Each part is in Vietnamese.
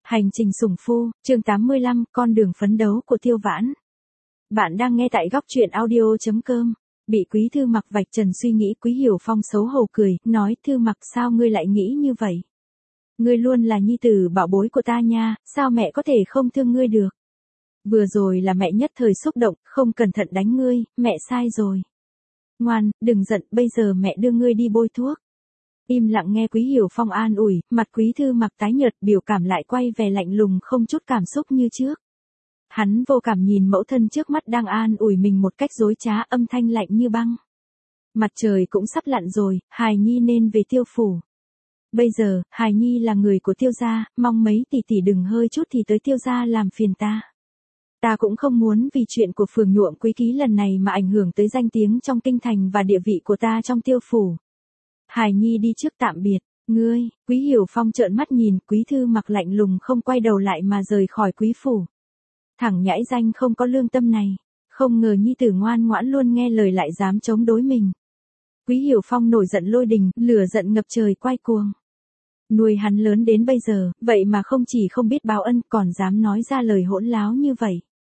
Hành trình sủng phu, chương 85, con đường phấn đấu của Tiêu Vãn. Bạn đang nghe tại góc truyện audio.com. Bị Quý Thư Mặc vạch trần suy nghĩ, Quý Hiểu Phong xấu hổ cười, nói: Thư Mặc, sao ngươi lại nghĩ như vậy? Ngươi luôn là nhi tử bảo bối của ta nha, sao mẹ có thể không thương ngươi được? Vừa rồi là mẹ nhất thời xúc động, không cẩn thận đánh ngươi, mẹ sai rồi. Ngoan, đừng giận, bây giờ mẹ đưa ngươi đi bôi thuốc. Im lặng nghe Quý Hiểu Phong an ủi, mặt Quý Thư Mặc tái nhợt, biểu cảm lại quay về lạnh lùng không chút cảm xúc như trước. Hắn vô cảm nhìn mẫu thân trước mắt đang an ủi mình một cách dối trá, âm thanh lạnh như băng. Mặt trời cũng sắp lặn rồi, hài nhi nên về Tiêu phủ. Bây giờ, hài nhi là người của Tiêu gia, mong mấy tỷ tỷ đừng hơi chút thì tới Tiêu gia làm phiền ta. Ta cũng không muốn vì chuyện của phường nhuộm quý ký lần này mà ảnh hưởng tới danh tiếng trong kinh thành và địa vị của ta trong Tiêu phủ. Hài nhi đi trước tạm biệt. Ngươi, Quý Hiểu Phong trợn mắt nhìn, Quý Thư Mặc lạnh lùng không quay đầu lại mà rời khỏi quý phủ. Thằng nhãi danh không có lương tâm này, không ngờ nhi tử ngoan ngoãn luôn nghe lời lại dám chống đối mình. Quý Hiểu Phong nổi giận lôi đình, lửa giận ngập trời quay cuồng. Nuôi hắn lớn đến bây giờ, vậy mà không chỉ không biết báo ân còn dám nói ra lời hỗn láo như vậy.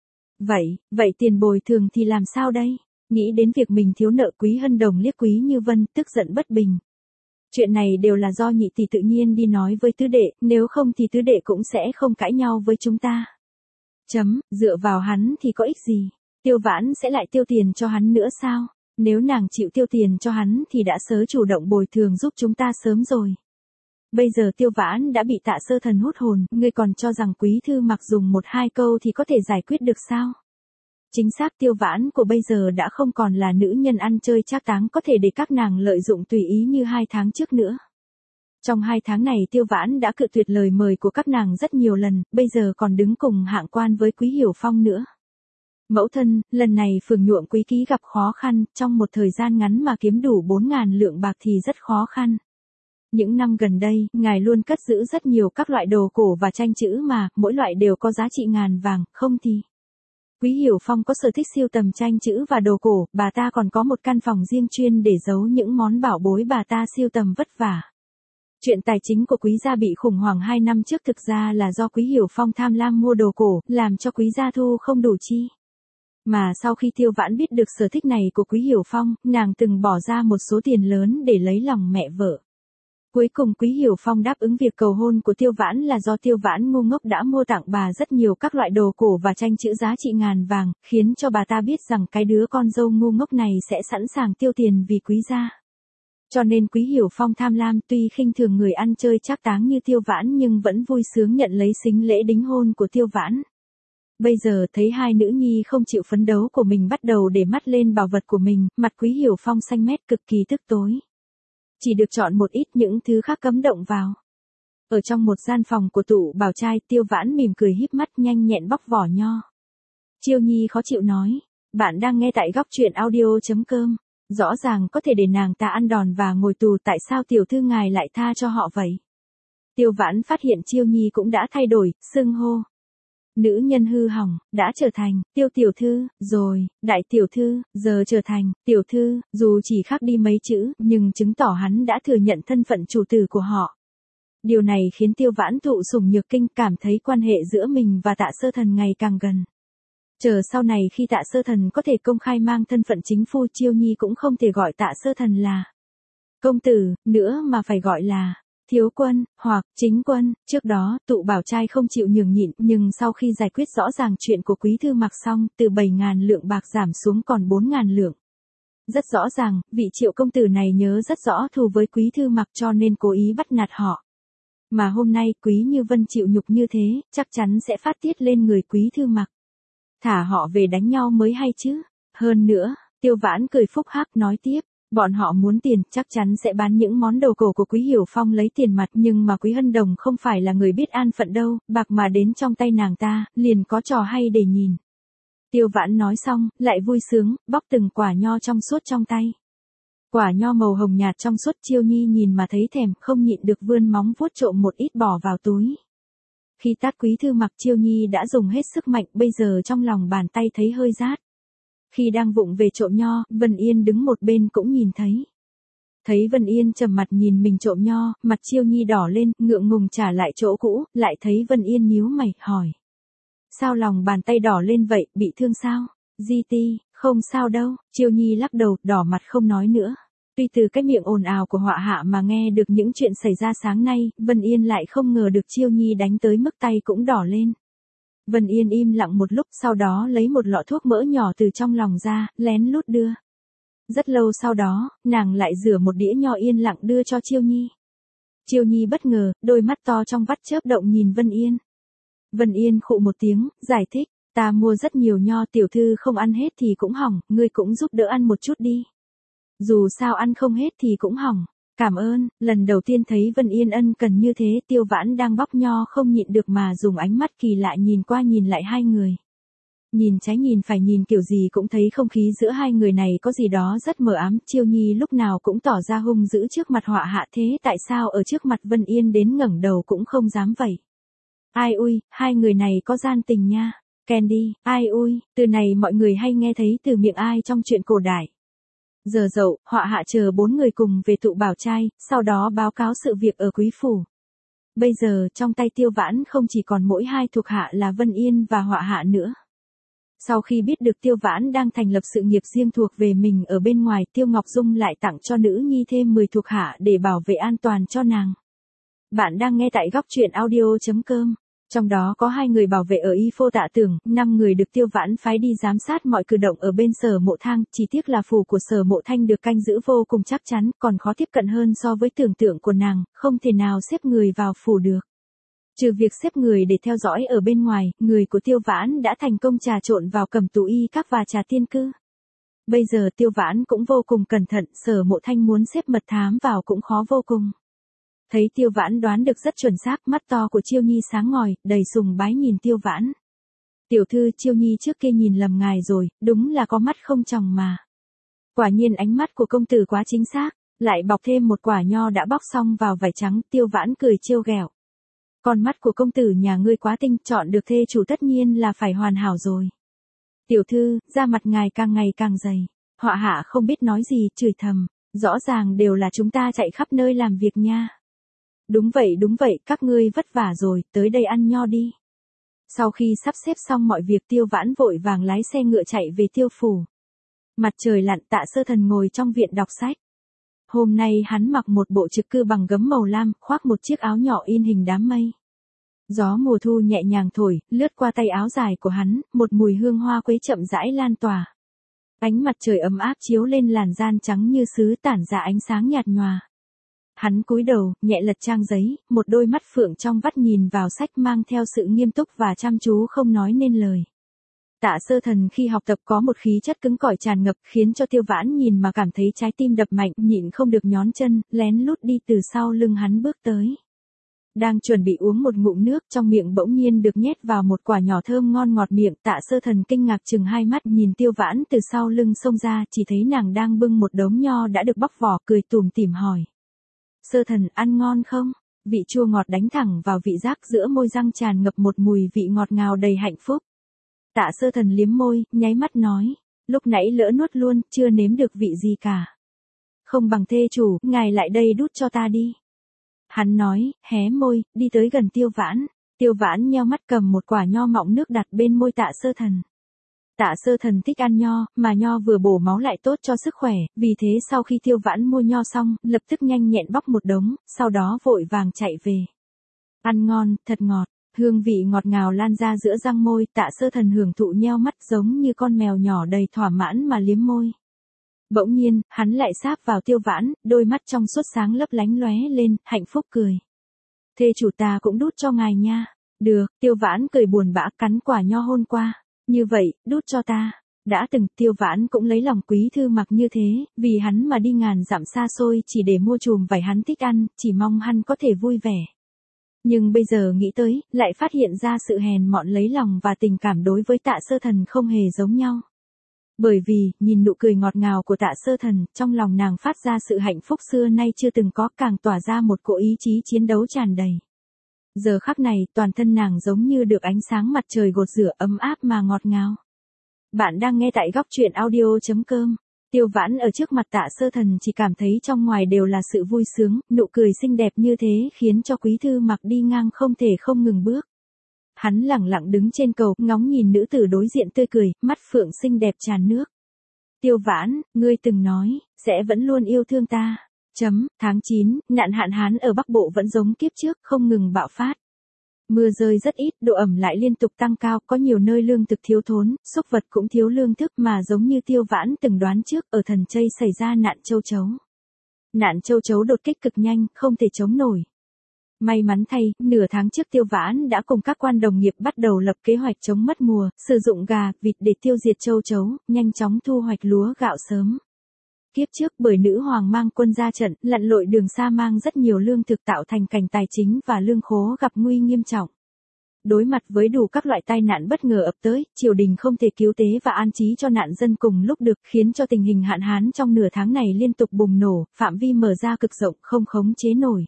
Vậy tiền bồi thường thì làm sao đây? Nghĩ đến việc mình thiếu nợ, Quý Hân Đồng liếc Quý Như Vân, tức giận bất bình. Chuyện này đều là do nhị tỷ tự nhiên đi nói với tứ đệ, nếu không thì tứ đệ cũng sẽ không cãi nhau với chúng ta. Dựa vào hắn thì có ích gì? Tiêu Vãn sẽ lại tiêu tiền cho hắn nữa sao? Nếu nàng chịu tiêu tiền cho hắn thì đã sớm chủ động bồi thường giúp chúng ta sớm rồi. Bây giờ Tiêu Vãn đã bị Tạ Sơ Thần hút hồn, ngươi còn cho rằng Quý Thư Mặc dùng 1-2 câu thì có thể giải quyết được sao? Chính xác, Tiêu Vãn của bây giờ đã không còn là nữ nhân ăn chơi trác táng có thể để các nàng lợi dụng tùy ý như 2 tháng trước nữa. Trong 2 tháng này Tiêu Vãn đã cự tuyệt lời mời của các nàng rất nhiều lần, bây giờ còn đứng cùng hạng quan với Quý Hiểu Phong nữa. Mẫu thân, lần này phường nhuộm quý ký gặp khó khăn, trong một thời gian ngắn mà kiếm đủ 4.000 lượng bạc thì rất khó khăn. Những năm gần đây, ngài luôn cất giữ rất nhiều các loại đồ cổ và tranh chữ mà, mỗi loại đều có giá trị ngàn vàng, không thì... Quý Hiểu Phong có sở thích sưu tầm tranh chữ và đồ cổ, bà ta còn có một căn phòng riêng chuyên để giấu những món bảo bối bà ta sưu tầm vất vả. Chuyện tài chính của Quý gia bị khủng hoảng 2 năm trước thực ra là do Quý Hiểu Phong tham lam mua đồ cổ, làm cho Quý gia thu không đủ chi. Mà sau khi Tiêu Vãn biết được sở thích này của Quý Hiểu Phong, nàng từng bỏ ra một số tiền lớn để lấy lòng mẹ vợ. Cuối cùng Quý Hiểu Phong đáp ứng việc cầu hôn của Tiêu Vãn là do Tiêu Vãn ngu ngốc đã mua tặng bà rất nhiều các loại đồ cổ và tranh chữ giá trị ngàn vàng, khiến cho bà ta biết rằng cái đứa con dâu ngu ngốc này sẽ sẵn sàng tiêu tiền vì Quý gia. Cho nên Quý Hiểu Phong tham lam, tuy khinh thường người ăn chơi trác táng như Tiêu Vãn nhưng vẫn vui sướng nhận lấy sính lễ đính hôn của Tiêu Vãn. Bây giờ thấy hai nữ nhi không chịu phấn đấu của mình bắt đầu để mắt lên bảo vật của mình, mặt Quý Hiểu Phong xanh mét cực kỳ tức tối. Chỉ được chọn một ít, những thứ khác cấm động vào. Ở trong một gian phòng của tụ bảo trai, Tiêu Vãn mỉm cười híp mắt nhanh nhẹn bóc vỏ nho. Chiêu Nhi khó chịu nói, bạn đang nghe tại góc truyện audio.com. Rõ ràng có thể để nàng ta ăn đòn và ngồi tù, tại sao tiểu thư ngài lại tha cho họ vậy? Tiêu Vãn phát hiện Chiêu Nhi cũng đã thay đổi, xưng hô. Nữ nhân hư hỏng, đã trở thành, Tiêu tiểu thư, rồi, đại tiểu thư, giờ trở thành, tiểu thư, dù chỉ khác đi mấy chữ, nhưng chứng tỏ hắn đã thừa nhận thân phận chủ tử của họ. Điều này khiến Tiêu Vãn thụ sủng nhược kinh, cảm thấy quan hệ giữa mình và Tạ Sơ Thần ngày càng gần. Chờ sau này khi Tạ Sơ Thần có thể công khai mang thân phận chính phu, Chiêu Nhi cũng không thể gọi Tạ Sơ Thần là công tử, nữa mà phải gọi là thiếu quân, hoặc chính quân. Trước đó, tụ bảo trai không chịu nhường nhịn, nhưng sau khi giải quyết rõ ràng chuyện của Quý Thư Mặc xong, từ 7.000 lượng bạc giảm xuống còn 4.000 lượng. Rất rõ ràng, vị Triệu công tử này nhớ rất rõ thù với Quý Thư Mặc cho nên cố ý bắt nạt họ. Mà hôm nay Quý Như Vân chịu nhục như thế, chắc chắn sẽ phát tiết lên người Quý Thư Mặc. Thả họ về đánh nhau mới hay chứ. Hơn nữa, Tiêu Vãn cười phúc hắc nói tiếp. Bọn họ muốn tiền, chắc chắn sẽ bán những món đồ cổ của Quý Hiểu Phong lấy tiền mặt, nhưng mà Quý Hân Đồng không phải là người biết an phận đâu, bạc mà đến trong tay nàng ta, liền có trò hay để nhìn. Tiêu Vãn nói xong, lại vui sướng, bóc từng quả nho trong suốt trong tay. Quả nho màu hồng nhạt trong suốt, Chiêu Nhi nhìn mà thấy thèm, không nhịn được vươn móng vuốt trộm một ít bỏ vào túi. Khi tát Quý Thư Mặc, Chiêu Nhi đã dùng hết sức mạnh, bây giờ trong lòng bàn tay thấy hơi rát. Khi đang vụng về trộm nho, Vân Yên đứng một bên cũng nhìn thấy. Thấy Vân Yên trầm mặt nhìn mình trộm nho, mặt Chiêu Nhi đỏ lên, ngượng ngùng trả lại chỗ cũ, lại thấy Vân Yên nhíu mày, hỏi. Sao lòng bàn tay đỏ lên vậy, bị thương sao? Di Ti, không sao đâu, Chiêu Nhi lắc đầu, đỏ mặt không nói nữa. Tuy từ cái miệng ồn ào của họa hạ mà nghe được những chuyện xảy ra sáng nay, Vân Yên lại không ngờ được Chiêu Nhi đánh tới mức tay cũng đỏ lên. Vân Yên im lặng một lúc, sau đó lấy một lọ thuốc mỡ nhỏ từ trong lòng ra, lén lút đưa. Rất lâu sau đó, nàng lại rửa một đĩa nho yên lặng đưa cho Chiêu Nhi. Chiêu Nhi bất ngờ, đôi mắt to trong vắt chớp động nhìn Vân Yên. Vân Yên khụ một tiếng, giải thích, ta mua rất nhiều nho, tiểu thư không ăn hết thì cũng hỏng, ngươi cũng giúp đỡ ăn một chút đi. Dù sao ăn không hết thì cũng hỏng. Cảm ơn. Lần đầu tiên thấy Vân Yên ân cần như thế, Tiêu Vãn đang bóc nho không nhịn được mà dùng ánh mắt kỳ lạ nhìn qua nhìn lại hai người. Nhìn trái nhìn phải nhìn kiểu gì cũng thấy không khí giữa hai người này có gì đó rất mờ ám. Chiêu Nhi lúc nào cũng tỏ ra hung dữ trước mặt họa hạ, thế tại sao ở trước mặt Vân Yên đến ngẩng đầu cũng không dám vậy. Ai ui, hai người này có gian tình nha. Candy, ai ui, từ này mọi người hay nghe thấy từ miệng ai trong chuyện cổ đại. Giờ dậu, họa hạ chờ 4 người cùng về tụ bảo trai, sau đó báo cáo sự việc ở quý phủ. Bây giờ trong tay Tiêu Vãn không chỉ còn mỗi hai thuộc hạ là Vân Yên và họa hạ nữa. Sau khi biết được Tiêu Vãn đang thành lập sự nghiệp riêng thuộc về mình ở bên ngoài, Tiêu Ngọc Dung lại tặng cho nữ nhi thêm 10 thuộc hạ để bảo vệ an toàn cho nàng. Bạn đang nghe tại góc truyện audio.com. Trong đó có 2 người bảo vệ ở Y Phô Tạ Tưởng, 5 người được Tiêu Vãn phái đi giám sát mọi cử động ở bên Sở Mộ Thang, chỉ tiếc là phủ của Sở Mộ Thanh được canh giữ vô cùng chắc chắn, còn khó tiếp cận hơn so với tưởng tượng của nàng, không thể nào xếp người vào phủ được. Trừ việc xếp người để theo dõi ở bên ngoài, người của Tiêu Vãn đã thành công trà trộn vào Cẩm Tú Y Các và Trà Tiên Cư. Bây giờ Tiêu Vãn cũng vô cùng cẩn thận, Sở Mộ Thanh muốn xếp mật thám vào cũng khó vô cùng. Thấy Tiêu Vãn đoán được rất chuẩn xác, mắt to của Chiêu Nhi sáng ngời, đầy sùng bái nhìn Tiêu Vãn. Tiểu thư, Chiêu Nhi trước kia nhìn lầm ngài rồi, đúng là có mắt không tròng mà. Quả nhiên ánh mắt của công tử quá chính xác, lại bọc thêm một quả nho đã bóc xong vào vải trắng. Tiêu Vãn cười trêu ghẹo. Con mắt của công tử nhà ngươi quá tinh, chọn được thê chủ tất nhiên là phải hoàn hảo rồi. Tiểu thư, da mặt ngài càng ngày càng dày. Họa hạ không biết nói gì, chửi thầm, rõ ràng đều là chúng ta chạy khắp nơi làm việc nha. Đúng vậy, các ngươi vất vả rồi, tới đây ăn nho đi. Sau khi sắp xếp xong mọi việc, Tiêu Vãn vội vàng lái xe ngựa chạy về Tiêu phủ. Mặt trời lặn, Tạ Sơ Thần ngồi trong viện đọc sách. Hôm nay hắn mặc một bộ trực cư bằng gấm màu lam, khoác một chiếc áo nhỏ in hình đám mây. Gió mùa thu nhẹ nhàng thổi, lướt qua tay áo dài của hắn, một mùi hương hoa quế chậm rãi lan tỏa. Ánh mặt trời ấm áp chiếu lên làn da trắng như sứ, tản ra ánh sáng nhạt nhòa. Hắn cúi đầu, nhẹ lật trang giấy, một đôi mắt phượng trong vắt nhìn vào sách mang theo sự nghiêm túc và chăm chú không nói nên lời. Tạ Sơ Thần khi học tập có một khí chất cứng cỏi tràn ngập, khiến cho Tiêu Vãn nhìn mà cảm thấy trái tim đập mạnh, nhịn không được nhón chân, lén lút đi từ sau lưng hắn bước tới. Đang chuẩn bị uống một ngụm nước, trong miệng bỗng nhiên được nhét vào một quả nhỏ thơm ngon ngọt miệng. Tạ Sơ Thần kinh ngạc chừng hai mắt nhìn Tiêu Vãn từ sau lưng xông ra, chỉ thấy nàng đang bưng một đống nho đã được bóc vỏ, cười tủm tỉm hỏi. Sơ Thần, ăn ngon không? Vị chua ngọt đánh thẳng vào vị giác, giữa môi răng tràn ngập một mùi vị ngọt ngào đầy hạnh phúc. Tạ Sơ Thần liếm môi, nháy mắt nói, lúc nãy lỡ nuốt luôn, chưa nếm được vị gì cả. Không bằng thê chủ, ngài lại đây đút cho ta đi. Hắn nói, hé môi, đi tới gần Tiêu Vãn. Tiêu Vãn nheo mắt cầm một quả nho mọng nước đặt bên môi Tạ Sơ Thần. Tạ Sơ Thần thích ăn nho, mà nho vừa bổ máu lại tốt cho sức khỏe, vì thế sau khi Tiêu Vãn mua nho xong, lập tức nhanh nhẹn bóc một đống, sau đó vội vàng chạy về. Ăn ngon, thật ngọt, hương vị ngọt ngào lan ra giữa răng môi. Tạ Sơ Thần hưởng thụ nheo mắt giống như con mèo nhỏ đầy thỏa mãn mà liếm môi. Bỗng nhiên, hắn lại sáp vào Tiêu Vãn, đôi mắt trong suốt sáng lấp lánh lóe lên, hạnh phúc cười. Thê chủ ta cũng đút cho ngài nha. Được, Tiêu Vãn cười buồn bã cắn quả nho hôn qua. Như vậy, đút cho ta. Đã từng, Tiêu Vãn cũng lấy lòng Quý Thư Mặc như thế, vì hắn mà đi ngàn dặm xa xôi chỉ để mua chùm vải hắn thích ăn, chỉ mong hắn có thể vui vẻ. Nhưng bây giờ nghĩ tới, lại phát hiện ra sự hèn mọn lấy lòng và tình cảm đối với Tạ Sơ Thần không hề giống nhau. Bởi vì, nhìn nụ cười ngọt ngào của Tạ Sơ Thần, trong lòng nàng phát ra sự hạnh phúc xưa nay chưa từng có, càng tỏa ra một cỗ ý chí chiến đấu tràn đầy. Giờ khắc này, toàn thân nàng giống như được ánh sáng mặt trời gột rửa, ấm áp mà ngọt ngào. Bạn đang nghe tại góc truyện audio.com. Tiêu Vãn ở trước mặt Tạ Sơ Thần chỉ cảm thấy trong ngoài đều là sự vui sướng, nụ cười xinh đẹp như thế khiến cho Quý Thư Mặc đi ngang không thể không ngừng bước. Hắn lẳng lặng đứng trên cầu, ngóng nhìn nữ tử đối diện tươi cười, mắt phượng xinh đẹp tràn nước. Tiêu Vãn, ngươi từng nói, sẽ vẫn luôn yêu thương ta. Tháng 9, nạn hạn hán ở Bắc Bộ vẫn giống kiếp trước, không ngừng bạo phát. Mưa rơi rất ít, độ ẩm lại liên tục tăng cao, có nhiều nơi lương thực thiếu thốn, súc vật cũng thiếu lương thức mà giống như Tiêu Vãn từng đoán trước, ở Thần Chây xảy ra nạn châu chấu. Nạn châu chấu đột kích cực nhanh, không thể chống nổi. May mắn thay, nửa tháng trước Tiêu Vãn đã cùng các quan đồng nghiệp bắt đầu lập kế hoạch chống mất mùa, sử dụng gà, vịt để tiêu diệt châu chấu, nhanh chóng thu hoạch lúa gạo sớm. Kiếp trước bởi nữ hoàng mang quân ra trận, lặn lội đường xa mang rất nhiều lương thực tạo thành cảnh tài chính và lương khố gặp nguy nghiêm trọng. Đối mặt với đủ các loại tai nạn bất ngờ ập tới, triều đình không thể cứu tế và an trí cho nạn dân cùng lúc được, khiến cho tình hình hạn hán trong nửa tháng này liên tục bùng nổ, phạm vi mở ra cực rộng không khống chế nổi.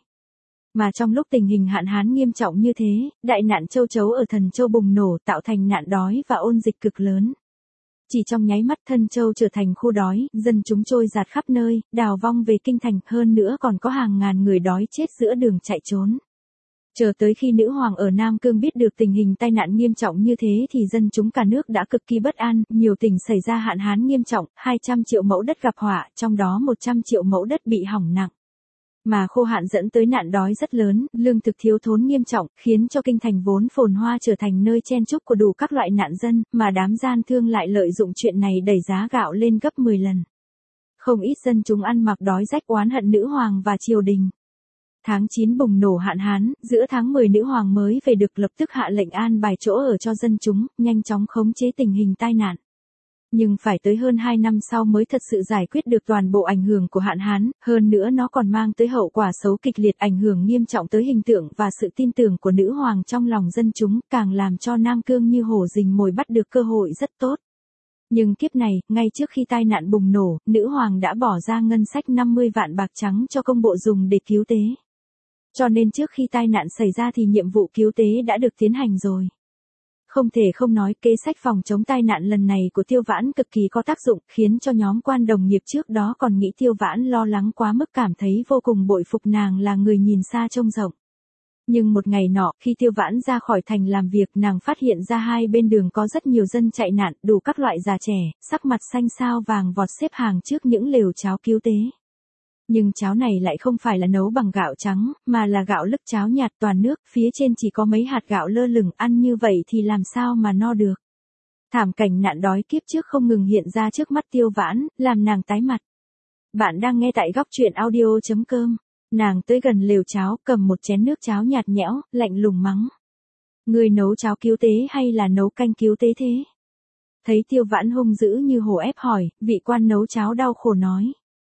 Mà trong lúc tình hình hạn hán nghiêm trọng như thế, đại nạn châu chấu ở Thần Châu bùng nổ tạo thành nạn đói và ôn dịch cực lớn. Chỉ trong nháy mắt Thân Châu trở thành khu đói, dân chúng trôi dạt khắp nơi, đào vong về kinh thành, hơn nữa còn có hàng ngàn người đói chết giữa đường chạy trốn. Chờ tới khi nữ hoàng ở Nam Cương biết được tình hình tai nạn nghiêm trọng như thế thì dân chúng cả nước đã cực kỳ bất an, nhiều tỉnh xảy ra hạn hán nghiêm trọng, 200 triệu mẫu đất gặp họa, trong đó 100 triệu mẫu đất bị hỏng nặng. Mà khô hạn dẫn tới nạn đói rất lớn, lương thực thiếu thốn nghiêm trọng, khiến cho kinh thành vốn phồn hoa trở thành nơi chen chúc của đủ các loại nạn dân, mà đám gian thương lại lợi dụng chuyện này đẩy giá gạo lên gấp 10 lần. Không ít dân chúng ăn mặc đói rách oán hận nữ hoàng và triều đình. Tháng 9 bùng nổ hạn hán, giữa tháng 10 nữ hoàng mới về được lập tức hạ lệnh an bài chỗ ở cho dân chúng, nhanh chóng khống chế tình hình tai nạn. Nhưng phải tới hơn 2 năm sau mới thật sự giải quyết được toàn bộ ảnh hưởng của hạn hán, hơn nữa nó còn mang tới hậu quả xấu kịch liệt, ảnh hưởng nghiêm trọng tới hình tượng và sự tin tưởng của nữ hoàng trong lòng dân chúng, càng làm cho Nam Cương như hổ rình mồi bắt được cơ hội rất tốt. Nhưng kiếp này, ngay trước khi tai nạn bùng nổ, nữ hoàng đã bỏ ra ngân sách 50 vạn bạc trắng cho công bộ dùng để cứu tế. Cho nên trước khi tai nạn xảy ra thì nhiệm vụ cứu tế đã được tiến hành rồi. Không thể không nói kế sách phòng chống tai nạn lần này của Tiêu Vãn cực kỳ có tác dụng, khiến cho nhóm quan đồng nghiệp trước đó còn nghĩ Tiêu Vãn lo lắng quá mức cảm thấy vô cùng bội phục nàng là người nhìn xa trông rộng. Nhưng một ngày nọ, khi Tiêu Vãn ra khỏi thành làm việc, nàng phát hiện ra hai bên đường có rất nhiều dân chạy nạn, đủ các loại già trẻ, sắc mặt xanh xao vàng vọt xếp hàng trước những lều cháo cứu tế. Nhưng cháo này lại không phải là nấu bằng gạo trắng, mà là gạo lứt cháo nhạt toàn nước, phía trên chỉ có mấy hạt gạo lơ lửng, ăn như vậy thì làm sao mà no được. Thảm cảnh nạn đói kiếp trước không ngừng hiện ra trước mắt Tiêu Vãn, làm nàng tái mặt. Bạn đang nghe tại góc truyện audio.com. Nàng tới gần lều cháo, cầm một chén nước cháo nhạt nhẽo, lạnh lùng mắng. Người nấu cháo cứu tế hay là nấu canh cứu tế thế? Thấy Tiêu Vãn hung dữ như hổ ép hỏi, vị quan nấu cháo đau khổ nói.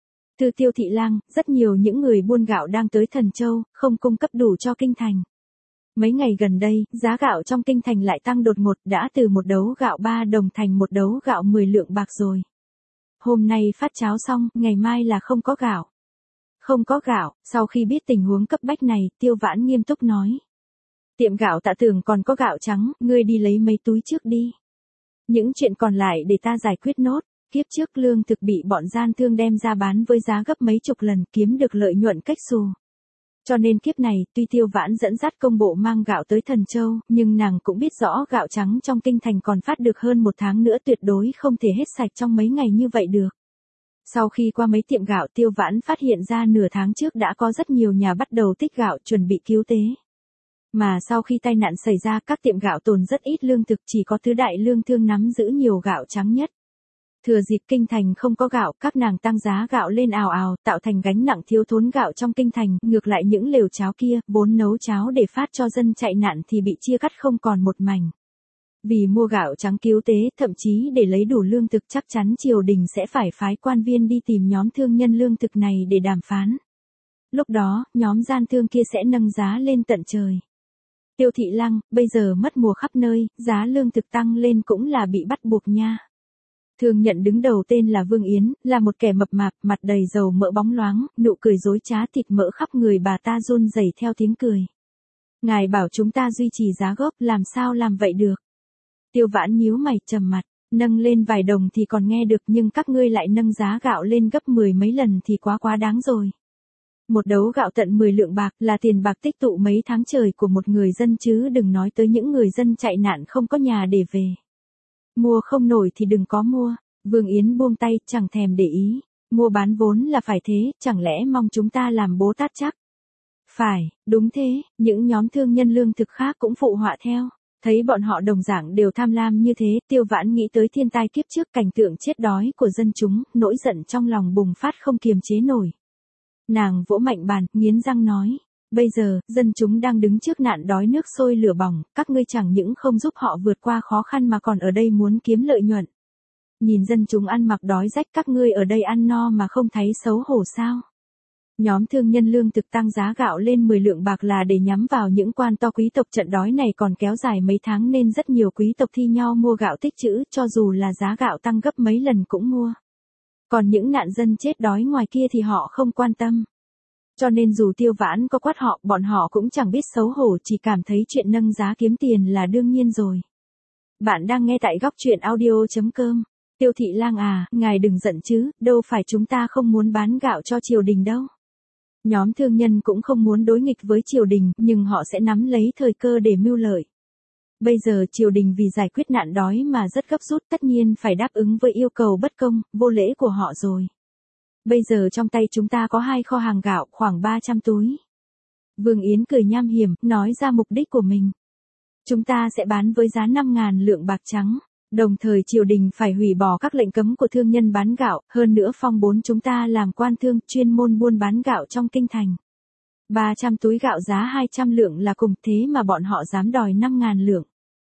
Từ Tiêu thị lang, rất nhiều những người buôn gạo đang tới Thần Châu, không cung cấp đủ cho kinh thành. Mấy ngày gần đây, giá gạo trong kinh thành lại tăng đột ngột, đã từ một đấu gạo 3 đồng thành một đấu gạo 10 lượng bạc rồi. Hôm nay phát cháo xong, ngày mai là không có gạo. Không có gạo, sau khi biết tình huống cấp bách này, Tiêu Vãn nghiêm túc nói. Tiệm gạo Tạ Tường còn có gạo trắng, ngươi đi lấy mấy túi trước đi. Những chuyện còn lại để ta giải quyết nốt. Kiếp trước lương thực bị bọn gian thương đem ra bán với giá gấp mấy chục lần, kiếm được lợi nhuận cách xù. Cho nên kiếp này, tuy Tiêu Vãn dẫn dắt công bộ mang gạo tới Thần Châu, nhưng nàng cũng biết rõ gạo trắng trong kinh thành còn phát được hơn 1 tháng nữa, tuyệt đối không thể hết sạch trong mấy ngày như vậy được. Sau khi qua mấy tiệm gạo, Tiêu Vãn phát hiện ra nửa tháng trước đã có rất nhiều nhà bắt đầu tích gạo chuẩn bị cứu tế. Mà sau khi tai nạn xảy ra, các tiệm gạo tồn rất ít lương thực, chỉ có tứ đại lương thương nắm giữ nhiều gạo trắng nhất. Thừa dịp kinh thành không có gạo, các nàng tăng giá gạo lên ào ào, tạo thành gánh nặng thiếu thốn gạo trong kinh thành, ngược lại những lều cháo kia, vốn nấu cháo để phát cho dân chạy nạn thì bị chia cắt không còn một mảnh. Vì mua gạo trắng cứu tế, thậm chí để lấy đủ lương thực, chắc chắn triều đình sẽ phải phái quan viên đi tìm nhóm thương nhân lương thực này để đàm phán. Lúc đó, nhóm gian thương kia sẽ nâng giá lên tận trời. Tiêu thị lăng, bây giờ mất mùa khắp nơi, giá lương thực tăng lên cũng là bị bắt buộc nha. Thương nhận đứng đầu tên là Vương Yến, là một kẻ mập mạp, mặt đầy dầu mỡ bóng loáng, nụ cười dối trá, thịt mỡ khắp người bà ta run rẩy theo tiếng cười. Ngài bảo chúng ta duy trì giá gốc, làm sao làm vậy được? Tiêu Vãn nhíu mày, trầm mặt. Nâng lên vài đồng thì còn nghe được nhưng các ngươi lại nâng giá gạo lên gấp 10 mấy lần thì quá đáng rồi. Một đấu gạo tận 10 lượng bạc là tiền bạc tích tụ mấy tháng trời của một người dân chứ đừng nói tới những người dân chạy nạn không có nhà để về. Mua không nổi thì đừng có mua. Vương Yến buông tay, chẳng thèm để ý. Mua bán vốn là phải thế, chẳng lẽ mong chúng ta làm Bố Tát chắc? Phải, đúng thế, những nhóm thương nhân lương thực khác cũng phụ họa theo. Thấy bọn họ đồng dạng đều tham lam như thế, Tiêu Vãn nghĩ tới thiên tai kiếp trước cảnh tượng chết đói của dân chúng, nỗi giận trong lòng bùng phát không kiềm chế nổi. Nàng vỗ mạnh bàn, nghiến răng nói. Bây giờ, dân chúng đang đứng trước nạn đói nước sôi lửa bỏng, các ngươi chẳng những không giúp họ vượt qua khó khăn mà còn ở đây muốn kiếm lợi nhuận. Nhìn dân chúng ăn mặc đói rách các ngươi ở đây ăn no mà không thấy xấu hổ sao? Nhóm thương nhân lương thực tăng giá gạo lên 10 lượng bạc là để nhắm vào những quan to quý tộc, trận đói này còn kéo dài mấy tháng nên rất nhiều quý tộc thi nhau mua gạo tích trữ, cho dù là giá gạo tăng gấp mấy lần cũng mua. Còn những nạn dân chết đói ngoài kia thì họ không quan tâm. Cho nên dù Tiêu Vãn có quát họ, bọn họ cũng chẳng biết xấu hổ, chỉ cảm thấy chuyện nâng giá kiếm tiền là đương nhiên rồi. Bạn đang nghe tại góc truyện audio.com. Tiêu thị lang à, ngài đừng giận chứ, đâu phải chúng ta không muốn bán gạo cho triều đình đâu. Nhóm thương nhân cũng không muốn đối nghịch với triều đình, nhưng họ sẽ nắm lấy thời cơ để mưu lợi. Bây giờ triều đình vì giải quyết nạn đói mà rất gấp rút, tất nhiên phải đáp ứng với yêu cầu bất công, vô lễ của họ rồi. Bây giờ trong tay chúng ta có 2 kho hàng gạo, khoảng 300 túi. Vương Yến cười nham hiểm, nói ra mục đích của mình. Chúng ta sẽ bán với giá 5.000 lượng bạc trắng. Đồng thời triều đình phải hủy bỏ các lệnh cấm của thương nhân bán gạo, hơn nữa phong 4 chúng ta làm quan thương, chuyên môn buôn bán gạo trong kinh thành. 300 túi gạo giá 200 lượng là cùng, thế mà bọn họ dám đòi 5.000 lượng.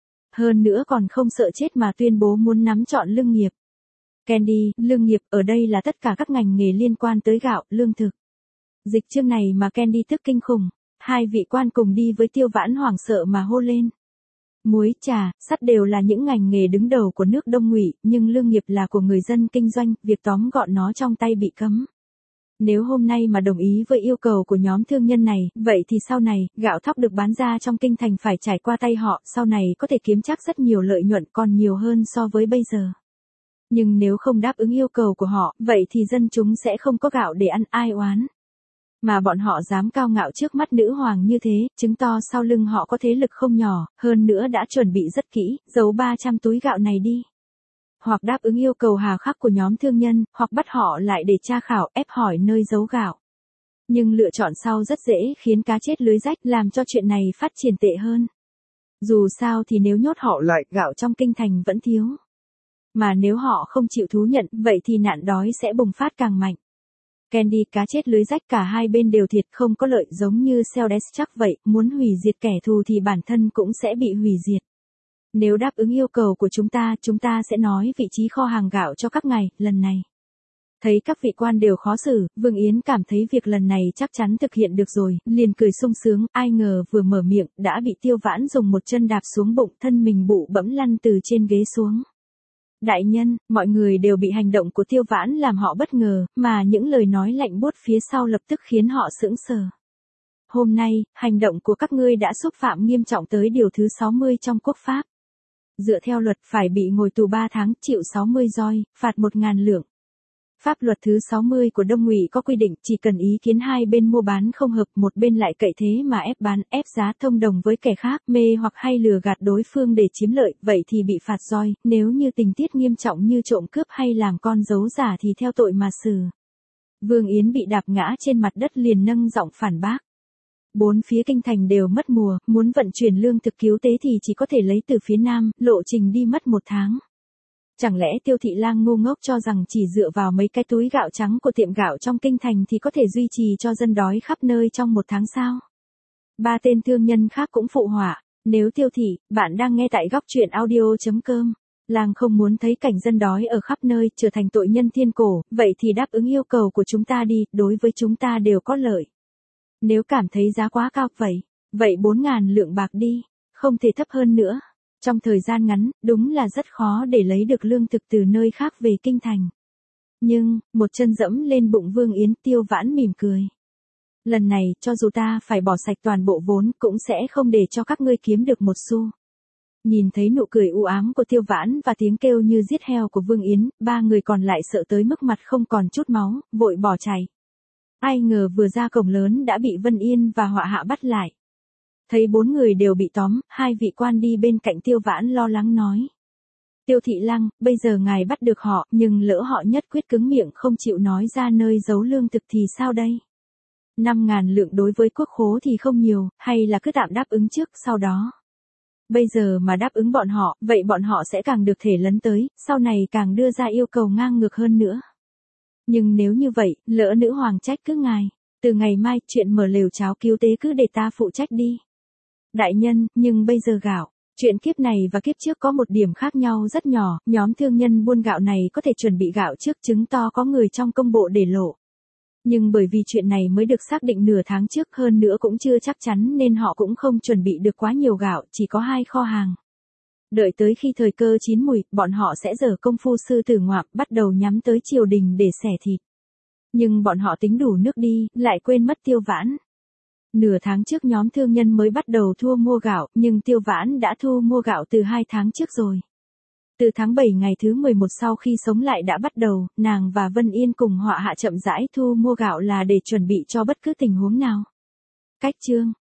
Hơn nữa còn không sợ chết mà tuyên bố muốn nắm trọn lương nghiệp. Candy, lương nghiệp, ở đây là tất cả các ngành nghề liên quan tới gạo, lương thực. Dịch chương này mà Candy tức kinh khủng. 2 vị quan cùng đi với Tiêu Vãn hoảng sợ mà hô lên. Muối, trà, sắt đều là những ngành nghề đứng đầu của nước Đông Ngụy, nhưng lương nghiệp là của người dân kinh doanh, việc tóm gọn nó trong tay bị cấm. Nếu hôm nay mà đồng ý với yêu cầu của nhóm thương nhân này, vậy thì sau này, gạo thóc được bán ra trong kinh thành phải trải qua tay họ, sau này có thể kiếm chắc rất nhiều lợi nhuận, còn nhiều hơn so với bây giờ. Nhưng nếu không đáp ứng yêu cầu của họ, vậy thì dân chúng sẽ không có gạo để ăn, ai oán. Mà bọn họ dám cao ngạo trước mắt nữ hoàng như thế, chứng to sau lưng họ có thế lực không nhỏ, hơn nữa đã chuẩn bị rất kỹ, giấu 300 túi gạo này đi. Hoặc đáp ứng yêu cầu hà khắc của nhóm thương nhân, hoặc bắt họ lại để tra khảo, ép hỏi nơi giấu gạo. Nhưng lựa chọn sau rất dễ khiến cá chết lưới rách, làm cho chuyện này phát triển tệ hơn. Dù sao thì nếu nhốt họ lại, gạo trong kinh thành vẫn thiếu. Mà nếu họ không chịu thú nhận, vậy thì nạn đói sẽ bùng phát càng mạnh. Candy, cá chết lưới rách, cả hai bên đều thiệt, không có lợi, giống như Seldes chắc vậy, muốn hủy diệt kẻ thù thì bản thân cũng sẽ bị hủy diệt. Nếu đáp ứng yêu cầu của chúng ta sẽ nói vị trí kho hàng gạo cho các ngài, lần này. Thấy các vị quan đều khó xử, Vương Yến cảm thấy việc lần này chắc chắn thực hiện được rồi, liền cười sung sướng, ai ngờ vừa mở miệng, đã bị Tiêu Vãn dùng một chân đạp xuống bụng, thân mình bụ bẫm lăn từ trên ghế xuống. Đại nhân, mọi người đều bị hành động của Tiêu Vãn làm họ bất ngờ, mà những lời nói lạnh buốt phía sau lập tức khiến họ sững sờ. Hôm nay, hành động của các ngươi đã xúc phạm nghiêm trọng tới điều thứ 60 trong quốc pháp. Dựa theo luật phải bị ngồi tù 3 tháng, chịu 60 roi, phạt 1.000 lượng. Pháp luật thứ 60 của Đông Ngụy có quy định, chỉ cần ý kiến hai bên mua bán không hợp, một bên lại cậy thế mà ép bán, ép giá thông đồng với kẻ khác, mê hoặc hay lừa gạt đối phương để chiếm lợi, vậy thì bị phạt roi, nếu như tình tiết nghiêm trọng như trộm cướp hay làm con dấu giả thì theo tội mà xử. Vương Yến bị đạp ngã trên mặt đất liền nâng giọng phản bác. 4 phía kinh thành đều mất mùa, muốn vận chuyển lương thực cứu tế thì chỉ có thể lấy từ phía nam, lộ trình đi mất 1 tháng. Chẳng lẽ Tiêu thị lang ngu ngốc cho rằng chỉ dựa vào mấy cái túi gạo trắng của tiệm gạo trong kinh thành thì có thể duy trì cho dân đói khắp nơi trong 1 tháng sao? 3 tên thương nhân khác cũng phụ họa. Nếu Tiêu thị, bạn đang nghe tại góc truyện audio.com. Lang không muốn thấy cảnh dân đói ở khắp nơi trở thành tội nhân thiên cổ, vậy thì đáp ứng yêu cầu của chúng ta đi, đối với chúng ta đều có lợi. Nếu cảm thấy giá quá cao vậy 4.000 lượng bạc đi, không thể thấp hơn nữa. Trong thời gian ngắn, đúng là rất khó để lấy được lương thực từ nơi khác về kinh thành. Nhưng, một chân dẫm lên bụng Vương Yến, Tiêu Vãn mỉm cười. Lần này, cho dù ta phải bỏ sạch toàn bộ vốn, cũng sẽ không để cho các ngươi kiếm được một xu. Nhìn thấy nụ cười u ám của Tiêu Vãn và tiếng kêu như giết heo của Vương Yến, ba người còn lại sợ tới mức mặt không còn chút máu, vội bỏ chạy. Ai ngờ vừa ra cổng lớn đã bị Vân Yên và Họa Hạ bắt lại. Thấy bốn người đều bị tóm, hai vị quan đi bên cạnh Tiêu Vãn lo lắng nói. Tiêu thị lang, bây giờ ngài bắt được họ, nhưng lỡ họ nhất quyết cứng miệng không chịu nói ra nơi giấu lương thực thì sao đây? 5.000 lượng đối với quốc khố thì không nhiều, hay là cứ tạm đáp ứng trước sau đó. Bây giờ mà đáp ứng bọn họ, vậy bọn họ sẽ càng được thể lấn tới, sau này càng đưa ra yêu cầu ngang ngược hơn nữa. Nhưng nếu như vậy, lỡ nữ hoàng trách cứ ngài, từ ngày mai chuyện mở lều cháo cứu tế cứ để ta phụ trách đi. Đại nhân, nhưng bây giờ gạo, chuyện kiếp này và kiếp trước có một điểm khác nhau rất nhỏ, nhóm thương nhân buôn gạo này có thể chuẩn bị gạo trước chứng to có người trong công bộ để lộ. Nhưng bởi vì chuyện này mới được xác định nửa tháng trước hơn nữa cũng chưa chắc chắn nên họ cũng không chuẩn bị được quá nhiều gạo, chỉ có 2 kho hàng. Đợi tới khi thời cơ chín mùi, bọn họ sẽ giở công phu sư tử ngoạm bắt đầu nhắm tới triều đình để xẻ thịt. Nhưng bọn họ tính đủ nước đi, lại quên mất Tiêu Vãn. Nửa tháng trước nhóm thương nhân mới bắt đầu thu mua gạo, nhưng Tiêu Vãn đã thu mua gạo từ 2 tháng trước rồi. Từ tháng 7 ngày thứ 11 sau khi sống lại đã bắt đầu, nàng và Vân Yên cùng Họa Hạ chậm rãi thu mua gạo là để chuẩn bị cho bất cứ tình huống nào. Cách chương